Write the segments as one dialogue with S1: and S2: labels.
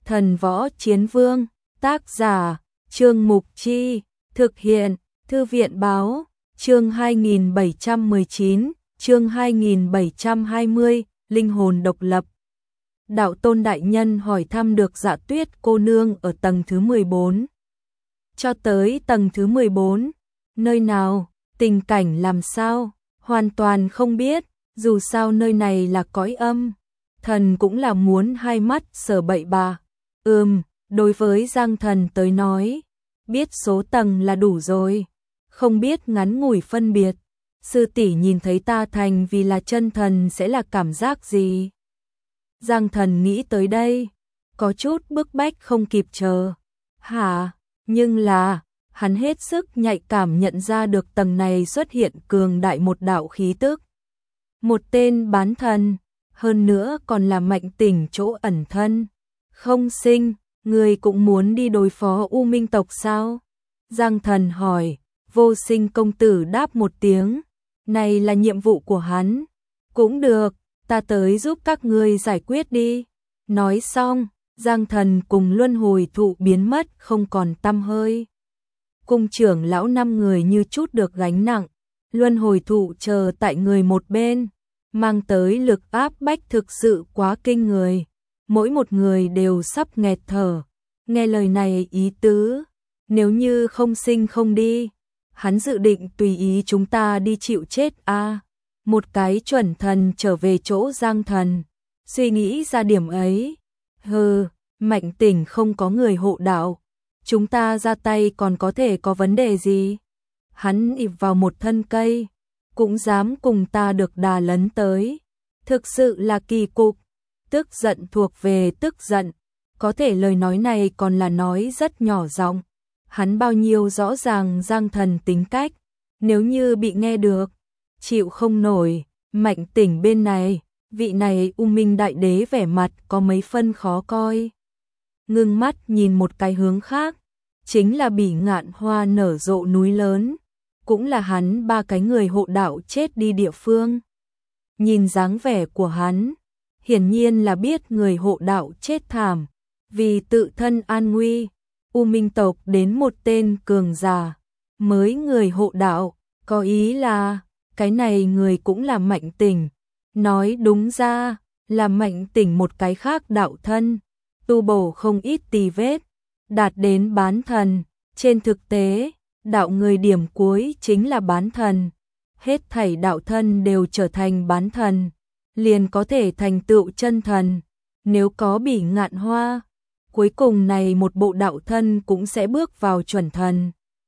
S1: Thần Võ Chiến Vương, tác giả, Trương Mục Chi, thực hiện, Thư viện Báo, chương 2719, chương 2720, linh hồn độc lập. Đạo Tôn đại nhân hỏi thăm được Dạ Tuyết cô nương ở tầng thứ 14. Cho tới tầng thứ 14, nơi nào, tình cảnh làm sao, hoàn toàn không biết, dù sao nơi này là cõi âm. Thần cũng là muốn hai mắt sờ bậy bạ. Đối với Giang Thần tới nói, biết số tầng là đủ rồi, không biết ngắn ngủi phân biệt. Sư tỷ nhìn thấy ta thành vì là chân thần sẽ là cảm giác gì? Giang Thần nghĩ tới đây, có chút bức bách không kịp chờ. Hả? Nhưng là, hắn hết sức nhạy cảm nhận ra được tầng này xuất hiện cường đại một đạo khí tức. Một tên bán thần, hơn nữa còn là Mạnh Tỉnh chỗ ẩn thân. Không Sinh, người cũng muốn đi đối phó U Minh tộc sao? Giang Thần hỏi. Vô Sinh công tử đáp một tiếng. Này là nhiệm vụ của hắn. Cũng được, ta tới giúp các ngươi giải quyết đi. Nói xong, Giang Thần cùng luân hồi thụ biến mất không còn tăm hơi. Cung trưởng lão 5 người như chút được gánh nặng. Luân hồi thụ chờ tại người một bên, mang tới lực áp bách thực sự quá kinh người. Mỗi một người đều sắp nghẹt thở. Nghe lời này ý tứ, nếu như Không Sinh không đi, hắn dự định tùy ý chúng ta đi chịu chết a. Một cái chuẩn thần trở về chỗ Giang Thần, suy nghĩ ra điểm ấy. Mạnh Tỉnh không có người hộ đạo, chúng ta ra tay còn có thể có vấn đề gì? Hắn ịp vào một thân cây, cũng dám cùng ta được đà lấn tới. Thực sự là kỳ cục. Tức giận thuộc về tức giận, có thể lời nói này còn là nói rất nhỏ giọng. Hắn bao nhiêu rõ ràng Giang Thần tính cách, nếu như bị nghe được, chịu không nổi. Mạnh Tỉnh bên này, vị này U Minh đại đế vẻ mặt có mấy phân khó coi. Ngưng mắt nhìn một cái hướng khác, chính là Bỉ Ngạn Hoa nở rộ núi lớn, cũng là hắn 3 cái người hộ đạo chết đi địa phương. Nhìn dáng vẻ của hắn, hiển nhiên là biết người hộ đạo chết thảm, vì tự thân an nguy. U Minh tộc đến một tên cường giả, mới người hộ đạo, có ý là, cái này người cũng là Mạnh Tỉnh. Nói đúng ra, là Mạnh Tỉnh một cái khác đạo thân, tu bổ không ít tì vết, đạt đến bán thần. Trên thực tế, đạo người điểm cuối chính là bán thần. Hết thảy đạo thân đều trở thành bán thần, liền có thể thành tựu chân thần. Nếu có Bỉ Ngạn Hoa, cuối cùng này một bộ đạo thân cũng sẽ bước vào chuẩn thần.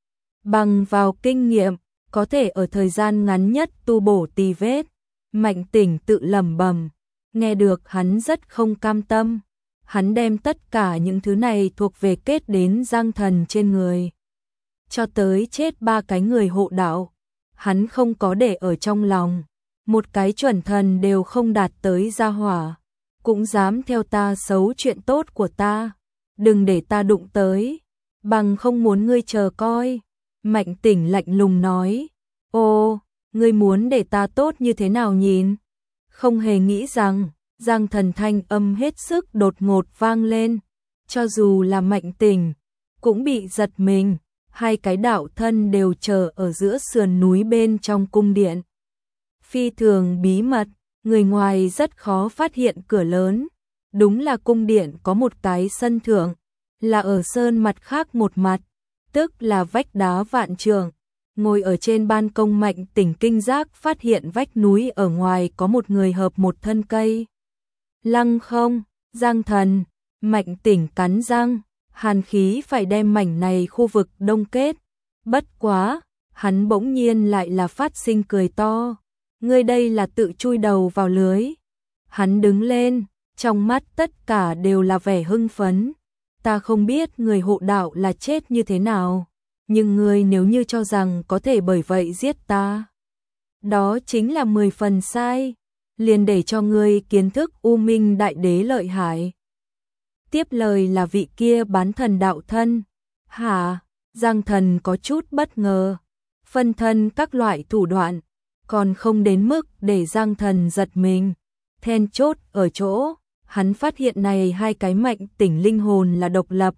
S1: Bằng vào kinh nghiệm, có thể ở thời gian ngắn nhất tu bổ tì vết. Mạnh Tỉnh tự lẩm bẩm, nghe được hắn rất không cam tâm. Hắn đem tất cả những thứ này thuộc về kết đến Giang Thần trên người. Cho tới chết 3 cái người hộ đạo, hắn không có để ở trong lòng. Một cái chuẩn thần đều không đạt tới gia hỏa, cũng dám theo ta xấu chuyện tốt của ta. Đừng để ta đụng tới, bằng không muốn ngươi chờ coi. Mạnh Tỉnh lạnh lùng nói. Ô, ngươi muốn để ta tốt như thế nào nhìn? Không hề nghĩ rằng, Giang Thần thanh âm hết sức đột ngột vang lên. Cho dù là Mạnh Tỉnh, cũng bị giật mình. 2 cái đạo thân đều chờ ở giữa sườn núi bên trong cung điện. Phi thường bí mật, người ngoài rất khó phát hiện cửa lớn. Đúng là cung điện có một cái sân thượng, là ở sơn mặt khác một mặt, tức là vách đá vạn trượng. Ngồi ở trên ban công Mạnh Tỉnh kinh giác phát hiện vách núi ở ngoài có một người hợp một thân cây. Lăng không, Giang Thần, Mạnh Tỉnh cắn răng, hàn khí phải đem mảnh này khu vực đông kết. Bất quá, hắn bỗng nhiên lại là phát sinh cười to. Ngươi đây là tự chui đầu vào lưới. Hắn đứng lên, trong mắt tất cả đều là vẻ hưng phấn. Ta không biết người hộ đạo là chết như thế nào, nhưng ngươi nếu như cho rằng có thể bởi vậy giết ta, đó chính là 10 phần sai. Liền để cho ngươi kiến thức U Minh đại đế lợi hại. Tiếp lời là vị kia bán thần đạo thân. Hả? Giang Thần có chút bất ngờ. Phân thân các loại thủ đoạn, còn không đến mức để Giang Thần giật mình. Then chốt ở chỗ, Hắn phát hiện này hai cái Mạnh Tỉnh linh hồn là độc lập.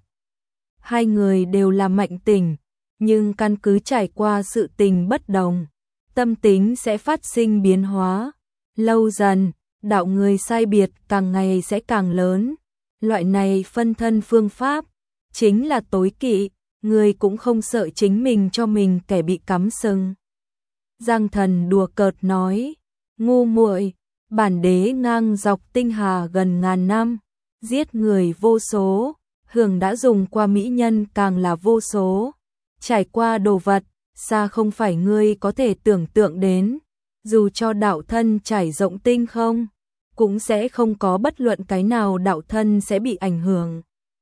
S1: Hai người đều là Mạnh Tỉnh, nhưng căn cứ trải qua sự tình bất đồng, tâm tính sẽ phát sinh biến hóa. Lâu dần, đạo người sai biệt càng ngày sẽ càng lớn. Loại này phân thân phương pháp chính là tối kỵ, người cũng không sợ chính mình cho mình kẻ bị cắm sừng. Giang Thần đùa cợt nói, ngu muội, bản đế ngang dọc tinh hà gần ngàn năm, giết người vô số, hưởng đã dùng qua mỹ nhân càng là vô số, trải qua đồ vật, xa không phải ngươi có thể tưởng tượng đến, dù cho đạo thân trải rộng tinh không, cũng sẽ không có bất luận cái nào đạo thân sẽ bị ảnh hưởng.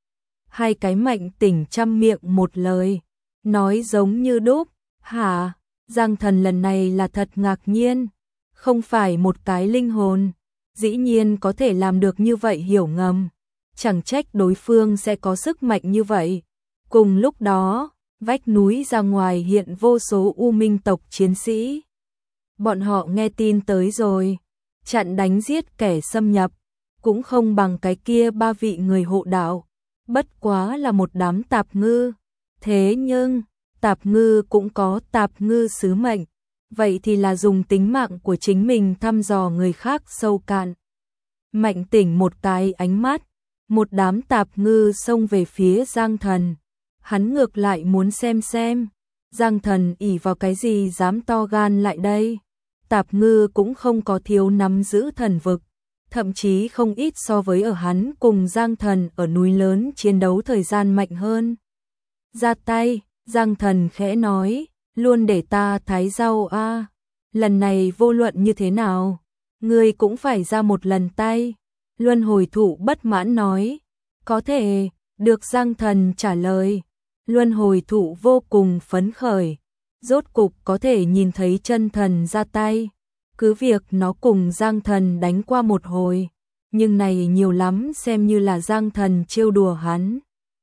S1: Hai cái Mạnh Tỉnh trăm miệng một lời, nói giống như đúc, hả? Giang Thần lần này là thật ngạc nhiên, không phải một cái linh hồn, dĩ nhiên có thể làm được như vậy hiểu ngầm, chẳng trách đối phương sẽ có sức mạnh như vậy. Cùng lúc đó, vách núi ra ngoài hiện vô số U Minh tộc chiến sĩ. Bọn họ nghe tin tới rồi, chặn đánh giết kẻ xâm nhập, cũng không bằng cái kia ba vị người hộ đạo, bất quá là một đám tạp ngư. Thế nhưng, tạp ngư cũng có tạp ngư sứ mệnh, vậy thì là dùng tính mạng của chính mình thăm dò người khác sâu cạn. Mạnh Tỉnh một cái ánh mắt, một đám tạp ngư xông về phía Giang Thần. Hắn ngược lại muốn xem, Giang Thần ỷ vào cái gì dám to gan lại đây. Tạp ngư cũng không có thiếu nắm giữ thần vực, thậm chí không ít so với ở hắn cùng Giang Thần ở núi lớn chiến đấu thời gian mạnh hơn. Ra tay, Giang Thần khẽ nói, luôn để ta thái rau a. Lần này vô luận như thế nào, ngươi cũng phải ra một lần tay. Luân Hồi Thụ bất mãn nói, có thể, được. Giang Thần trả lời. Luân Hồi Thụ vô cùng phấn khởi, rốt cục có thể nhìn thấy chân thần ra tay. Cứ việc nó cùng Giang Thần đánh qua một hồi, nhưng này nhiều lắm xem như là Giang Thần trêu đùa hắn.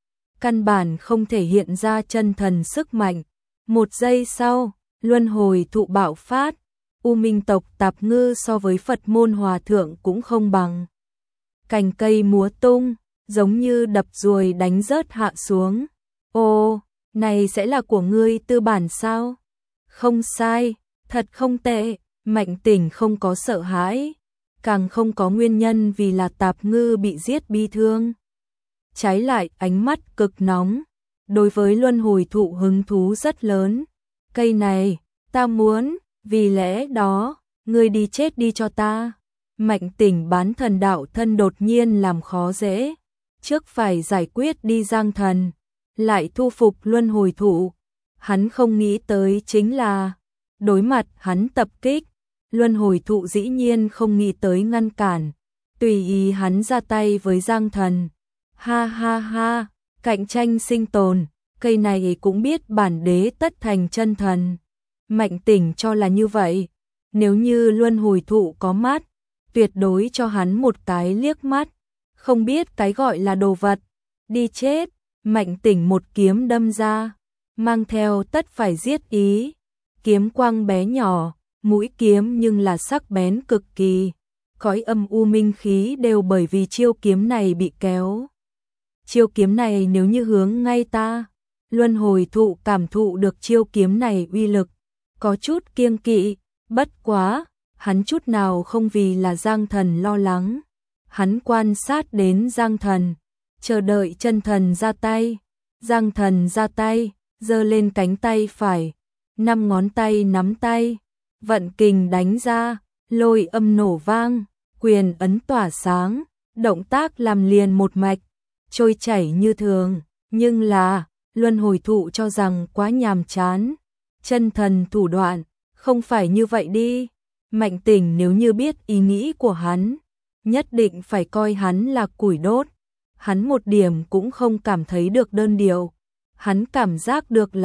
S1: Căn bản không thể hiện ra chân thần sức mạnh. Một giây sau, Luân Hồi Thụ bạo phát, U Minh tộc tạp ngư so với Phật môn hòa thượng cũng không bằng. Cành cây múa tung, giống như đập ruồi đánh rớt hạ xuống. Ồ, này sẽ là của ngươi tư bản sao? Không sai, thật không tệ. Mạnh Tỉnh không có sợ hãi, càng không có nguyên nhân vì là tạp ngư bị giết bi thương. Trái lại ánh mắt cực nóng, đối với Luân Hồi Thụ hứng thú rất lớn. Cây này, ta muốn, vì lẽ đó, ngươi đi chết đi cho ta. Mạnh Tỉnh bán thần đạo thân đột nhiên làm khó dễ, trước phải giải quyết đi Giang Thần, lại thu phục Luân Hồi Thụ. Hắn không nghĩ tới chính là, đối mặt hắn tập kích, Luân Hồi Thụ dĩ nhiên không nghĩ tới ngăn cản, tùy ý hắn ra tay với Giang Thần. Ha ha ha, cạnh tranh sinh tồn, cây này cũng biết bản đế tất thành chân thần. Mạnh Tỉnh cho là như vậy, nếu như Luân Hồi Thụ có mắt, tuyệt đối cho hắn một cái liếc mắt, không biết cái gọi là đồ vật. Đi chết, Mạnh Tỉnh một kiếm đâm ra, mang theo tất phải giết ý. Kiếm quang bé nhỏ, mũi kiếm nhưng là sắc bén cực kỳ. Cõi âm u minh khí đều bởi vì chiêu kiếm này bị kéo. Chiêu kiếm này nếu như hướng ngay ta, Luân Hồi Thụ cảm thụ được chiêu kiếm này uy lực, có chút kiêng kỵ, bất quá, hắn chút nào không vì là Giang Thần lo lắng. Hắn quan sát đến Giang Thần, chờ đợi chân thần ra tay. Giang Thần ra tay, giơ lên cánh tay phải, 5 ngón tay nắm tay, vận kình đánh ra, lôi âm nổ vang, quyền ấn tỏa sáng, động tác làm liền một mạch, trôi chảy như thường, nhưng là, Luân Hồi Thụ cho rằng quá nhàm chán. Chân thần thủ đoạn, không phải như vậy đi. Mạnh Tỉnh nếu như biết ý nghĩ của hắn, nhất định phải coi hắn là củi đốt. Hắn một điểm cũng không cảm thấy được đơn điệu. Hắn cảm giác được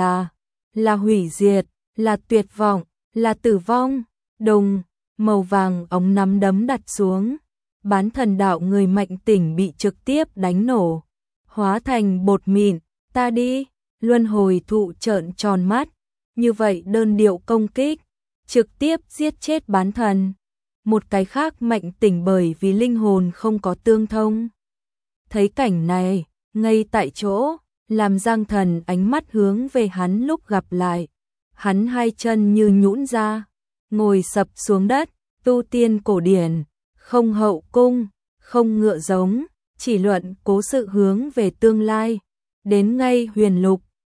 S1: là hủy diệt, là tuyệt vọng, là tử vong. Đùng, màu vàng ống nắm đấm đặt xuống. Bán thần đạo người Mạnh Tỉnh bị trực tiếp đánh nổ, hóa thành bột mịn. Ta đi, Luân Hồi Thụ trợn tròn mắt. Như vậy đơn điệu công kích, trực tiếp giết chết bán thần. một cái khác mạnh tỉnh bởi vì linh hồn không có tương thông. Thấy cảnh này, ngay tại chỗ, làm Giang Thần ánh mắt hướng về hắn lúc gặp lại. Hắn hai chân như nhũn ra, ngồi sập xuống đất, tu tiên cổ điển, không hậu cung, không ngựa giống, chỉ luận cố sự hướng về tương lai. Đến ngay huyền lục,